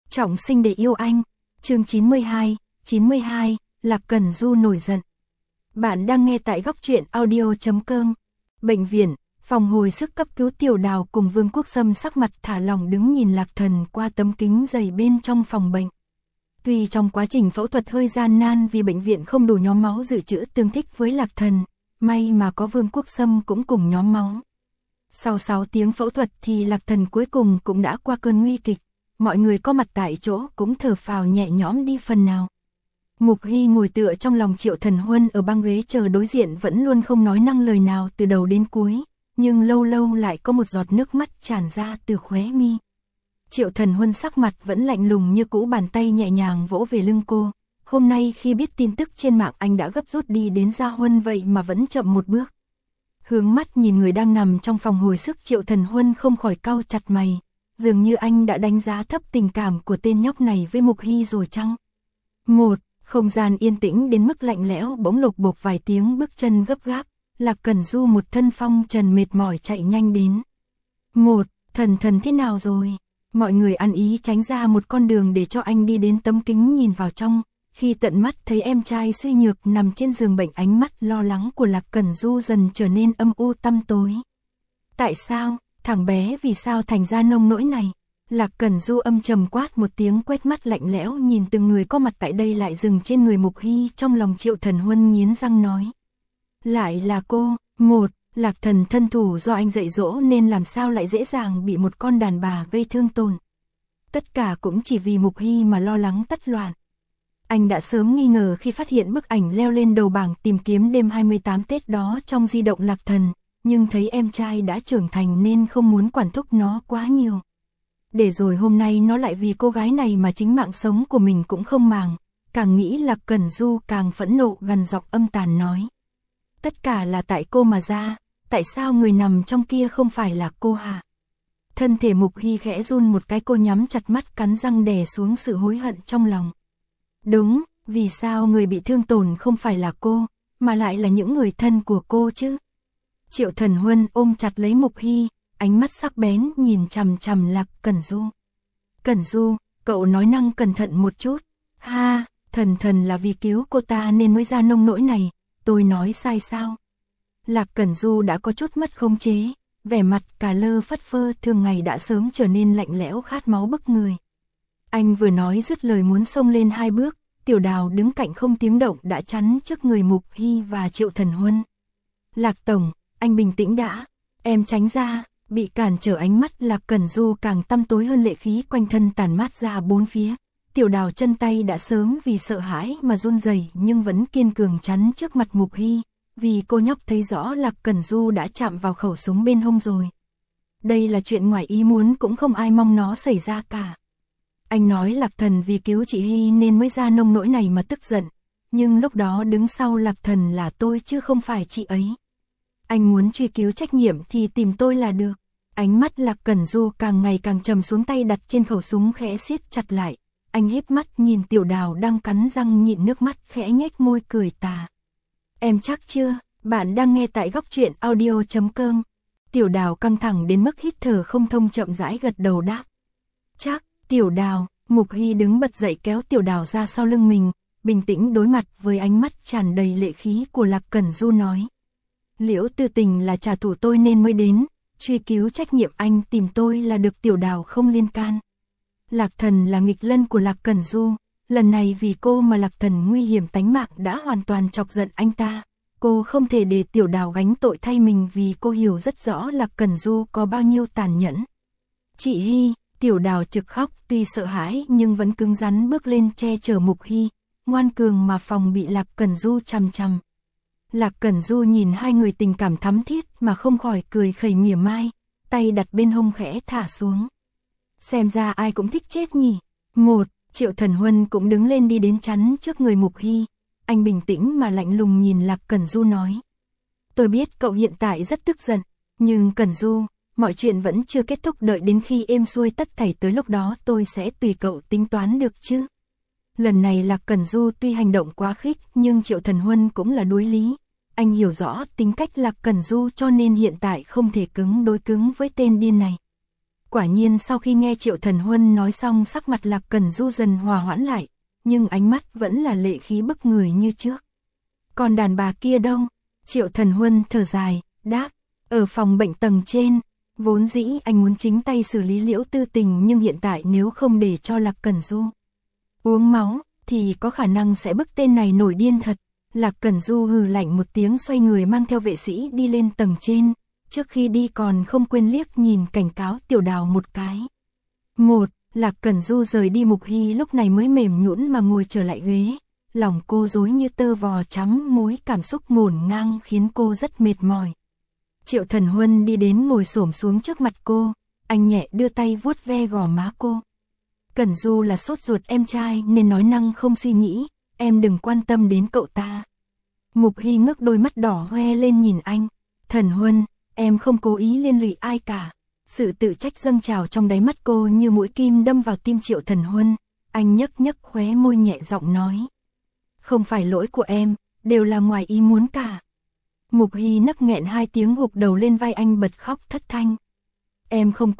Trọng sinh để yêu anh, chương 92, Lạc Cẩn Du nổi giận. Bạn đang nghe tại góc truyện audio.com. Bệnh viện, phòng hồi sức cấp cứu Tiểu Đào cùng Vương Quốc Sâm sắc mặt thả lỏng đứng nhìn Lạc Thần qua tấm kính dày bên trong phòng bệnh. Tuy trong quá trình phẫu thuật hơi gian nan vì bệnh viện không đủ nhóm máu dự trữ tương thích với Lạc Thần, may mà có Vương Quốc Sâm cũng cùng nhóm máu. Sau 6 tiếng phẫu thuật thì Lạc Thần cuối cùng cũng đã qua cơn nguy kịch, mọi người có mặt tại chỗ cũng thở phào nhẹ nhõm đi phần nào. Mục Hy ngồi tựa trong lòng Triệu Thần Huân ở băng ghế chờ đối diện vẫn luôn không nói năng lời nào từ đầu đến cuối, nhưng lâu lâu lại có một giọt nước mắt tràn ra từ khóe mi. Triệu Thần Huân sắc mặt vẫn lạnh lùng như cũ, bàn tay nhẹ nhàng vỗ về lưng cô. Hôm nay khi biết tin tức trên mạng anh đã gấp rút đi đến Gia Huân vậy mà vẫn chậm một bước. Hướng mắt nhìn người đang nằm trong phòng hồi sức, Triệu Thần Huân không khỏi cau chặt mày. Dường như anh đã đánh giá thấp tình cảm của tên nhóc này với Mục Hy rồi chăng? Không gian yên tĩnh đến mức lạnh lẽo, bỗng lục bục vài tiếng bước chân gấp gáp. Lạc Cẩn Du một thân phong trần mệt mỏi chạy nhanh đến. Thần thế nào rồi? Mọi người ăn ý tránh ra một con đường để cho anh đi đến tấm kính nhìn vào trong. Khi tận mắt thấy em trai suy nhược nằm trên giường bệnh, ánh mắt lo lắng của Lạc Cẩn Du dần trở nên âm u tăm tối. Tại sao, thằng bé vì sao thành ra nông nỗi này? Lạc Cẩn Du âm trầm quát một tiếng, quét mắt lạnh lẽo nhìn từng người có mặt tại đây lại dừng trên người Mục Hy. Trong lòng Triệu Thần Huân nghiến răng nói. Lại là cô. Lạc Thần thân thủ do anh dạy dỗ nên làm sao lại dễ dàng bị một con đàn bà gây thương tổn. Tất cả cũng chỉ vì Mục Hy mà lo lắng tất loạn. Anh đã sớm nghi ngờ khi phát hiện bức ảnh leo lên đầu bảng tìm kiếm đêm 28 Tết đó trong di động Lạc Thần, nhưng thấy em trai đã trưởng thành nên không muốn quản thúc nó quá nhiều. Để rồi hôm nay nó lại vì cô gái này mà chính mạng sống của mình cũng không màng. Càng nghĩ Lạc Cẩn Du càng phẫn nộ, gằn giọng âm tàn nói. Tất cả là tại cô mà ra, tại sao người nằm trong kia không phải là cô hả? Thân thể Mục Hy khẽ run một cái, cô nhắm chặt mắt cắn răng đè xuống sự hối hận trong lòng. Đúng, vì sao người bị thương tổn không phải là cô, mà lại là những người thân của cô chứ? Triệu Thần Huân ôm chặt lấy Mục Hy, ánh mắt sắc bén nhìn chằm chằm Lạc Cẩn Du. Cẩn Du, cậu nói năng cẩn thận một chút. Ha, thần là vì cứu cô ta nên mới ra nông nỗi này, tôi nói sai sao? Lạc Cẩn Du đã có chút mất khống chế, vẻ mặt cà lơ phất phơ thường ngày đã sớm trở nên lạnh lẽo khát máu bức người. Anh vừa nói dứt lời muốn xông lên 2 bước, Tiểu Đào đứng cạnh không tiếng động đã chắn trước người Mục Hy và Triệu Thần Huân. Lạc Tổng, anh bình tĩnh đã, em tránh ra. Bị cản trở, ánh mắt Lạc Cẩn Du càng tăm tối hơn, lệ khí quanh thân tản mát ra bốn phía. Tiểu Đào chân tay đã sớm vì sợ hãi mà run rẩy nhưng vẫn kiên cường chắn trước mặt Mục Hy, vì cô nhóc thấy rõ Lạc Cẩn Du đã chạm vào khẩu súng bên hông rồi. Đây là chuyện ngoài ý muốn, cũng không ai mong nó xảy ra cả. Anh nói Lạc Thần vì cứu chị Hy nên mới ra nông nỗi này mà tức giận, nhưng lúc đó đứng sau Lạc Thần là tôi chứ không phải chị ấy. Anh muốn truy cứu trách nhiệm thì tìm tôi là được. Ánh mắt Lạc Cẩn Du càng ngày càng trầm xuống, tay đặt trên khẩu súng khẽ siết chặt lại. Anh híp mắt nhìn Tiểu Đào đang cắn răng nhịn nước mắt, khẽ nhếch môi cười tà. Em chắc chưa? Bạn đang nghe tại góc truyện audio.com. Tiểu Đào căng thẳng đến mức hít thở không thông, chậm rãi gật đầu đáp. Chắc. Tiểu Đào. Mục Hy đứng bật dậy kéo Tiểu Đào ra sau lưng mình, bình tĩnh đối mặt với ánh mắt tràn đầy lệ khí của Lạc Cẩn Du nói. Liễu Tư Tình là trả thù tôi nên mới đến, truy cứu trách nhiệm anh tìm tôi là được. Tiểu Đào không liên can. Lạc Thần là nghịch lân của Lạc Cẩn Du, lần này vì cô mà Lạc Thần nguy hiểm tánh mạng đã hoàn toàn chọc giận anh ta. Cô không thể để Tiểu Đào gánh tội thay mình, vì cô hiểu rất rõ Lạc Cẩn Du có bao nhiêu tàn nhẫn. Chị Hy. Tiểu Đào trực khóc, tuy sợ hãi nhưng vẫn cứng rắn bước lên che chở Mục Hy, ngoan cường mà phòng bị Lạc Cẩn Du chằm chằm. Lạc Cẩn Du nhìn hai người tình cảm thắm thiết mà không khỏi cười khẩy mỉa mai, tay đặt bên hông khẽ thả xuống. Xem ra ai cũng thích chết nhỉ. Triệu Thần Huân cũng đứng lên đi đến chắn trước người Mục Hy. Anh bình tĩnh mà lạnh lùng nhìn Lạc Cẩn Du nói. Tôi biết cậu hiện tại rất tức giận, nhưng Cẩn Du, mọi chuyện vẫn chưa kết thúc, đợi đến khi êm xuôi tất thảy tới lúc đó tôi sẽ tùy cậu tính toán được chứ. Lần này Lạc Cẩn Du tuy hành động quá khích nhưng Triệu Thần Huân cũng là đối lý. Anh hiểu rõ tính cách Lạc Cẩn Du cho nên hiện tại không thể cứng đối cứng với tên điên này. Quả nhiên sau khi nghe Triệu Thần Huân nói xong, sắc mặt Lạc Cẩn Du dần hòa hoãn lại, nhưng ánh mắt vẫn là lệ khí bức người như trước. Còn đàn bà kia đâu? Triệu Thần Huân thở dài, đáp, ở phòng bệnh tầng trên. Vốn dĩ anh muốn chính tay xử lý Liễu Tư Tình, nhưng hiện tại nếu không để cho Lạc Cẩn Du uống máu, thì có khả năng sẽ bức tên này nổi điên thật. Lạc Cẩn Du hừ lạnh một tiếng, xoay người mang theo vệ sĩ đi lên tầng trên. Trước khi đi còn không quên liếc nhìn cảnh cáo Tiểu Đào một cái. Lạc Cẩn Du rời đi, Mục Hy lúc này mới mềm nhũn mà ngồi trở lại ghế. Lòng cô rối như tơ vò chấm mối cảm xúc ngổn ngang khiến cô rất mệt mỏi. Triệu Thần Huân đi đến ngồi xổm xuống trước mặt cô, anh nhẹ đưa tay vuốt ve gò má cô. Cẩn Du là sốt ruột em trai nên nói năng không suy nghĩ, em đừng quan tâm đến cậu ta. Mục Hy ngước đôi mắt đỏ hoe lên nhìn anh. Thần Huân, em không cố ý liên lụy ai cả. Sự tự trách dâng trào trong đáy mắt cô như mũi kim đâm vào tim Triệu Thần Huân. Anh nhấc nhấc khóe môi nhẹ giọng nói. Không phải lỗi của em, đều là ngoài ý muốn cả. Mục Hy nấc nghẹn hai tiếng, gục đầu lên vai anh bật khóc thất thanh. Em không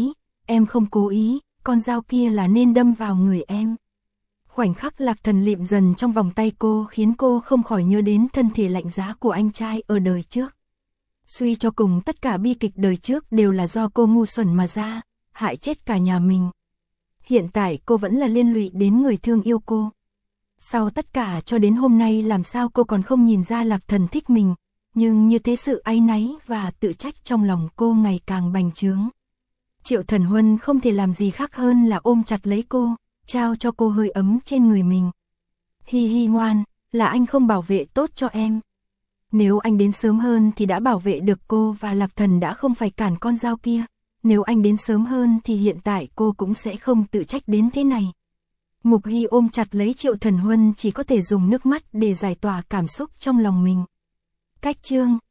cố ý, con dao kia là nên đâm vào người em. Khoảnh khắc Lạc Thần lịm dần trong vòng tay cô khiến cô không khỏi nhớ đến thân thể lạnh giá của anh trai ở đời trước. Suy cho cùng tất cả bi kịch đời trước đều là do cô ngu xuẩn mà ra, hại chết cả nhà mình. Hiện tại cô vẫn là liên lụy đến người thương yêu cô. Sau tất cả cho đến hôm nay làm sao cô còn không nhìn ra Lạc Thần thích mình, nhưng như thế sự áy náy và tự trách trong lòng cô ngày càng bành trướng. Triệu Thần Huân không thể làm gì khác hơn là ôm chặt lấy cô, trao cho cô hơi ấm trên người mình. Hi hi ngoan, là anh không bảo vệ tốt cho em. Nếu anh đến sớm hơn thì đã bảo vệ được cô và Lạc Thần đã không phải cản con dao kia. Nếu anh đến sớm hơn thì hiện tại cô cũng sẽ không tự trách đến thế này. Mục Hy ôm chặt lấy Triệu Thần Huân, chỉ có thể dùng nước mắt để giải tỏa cảm xúc trong lòng mình. Cách chương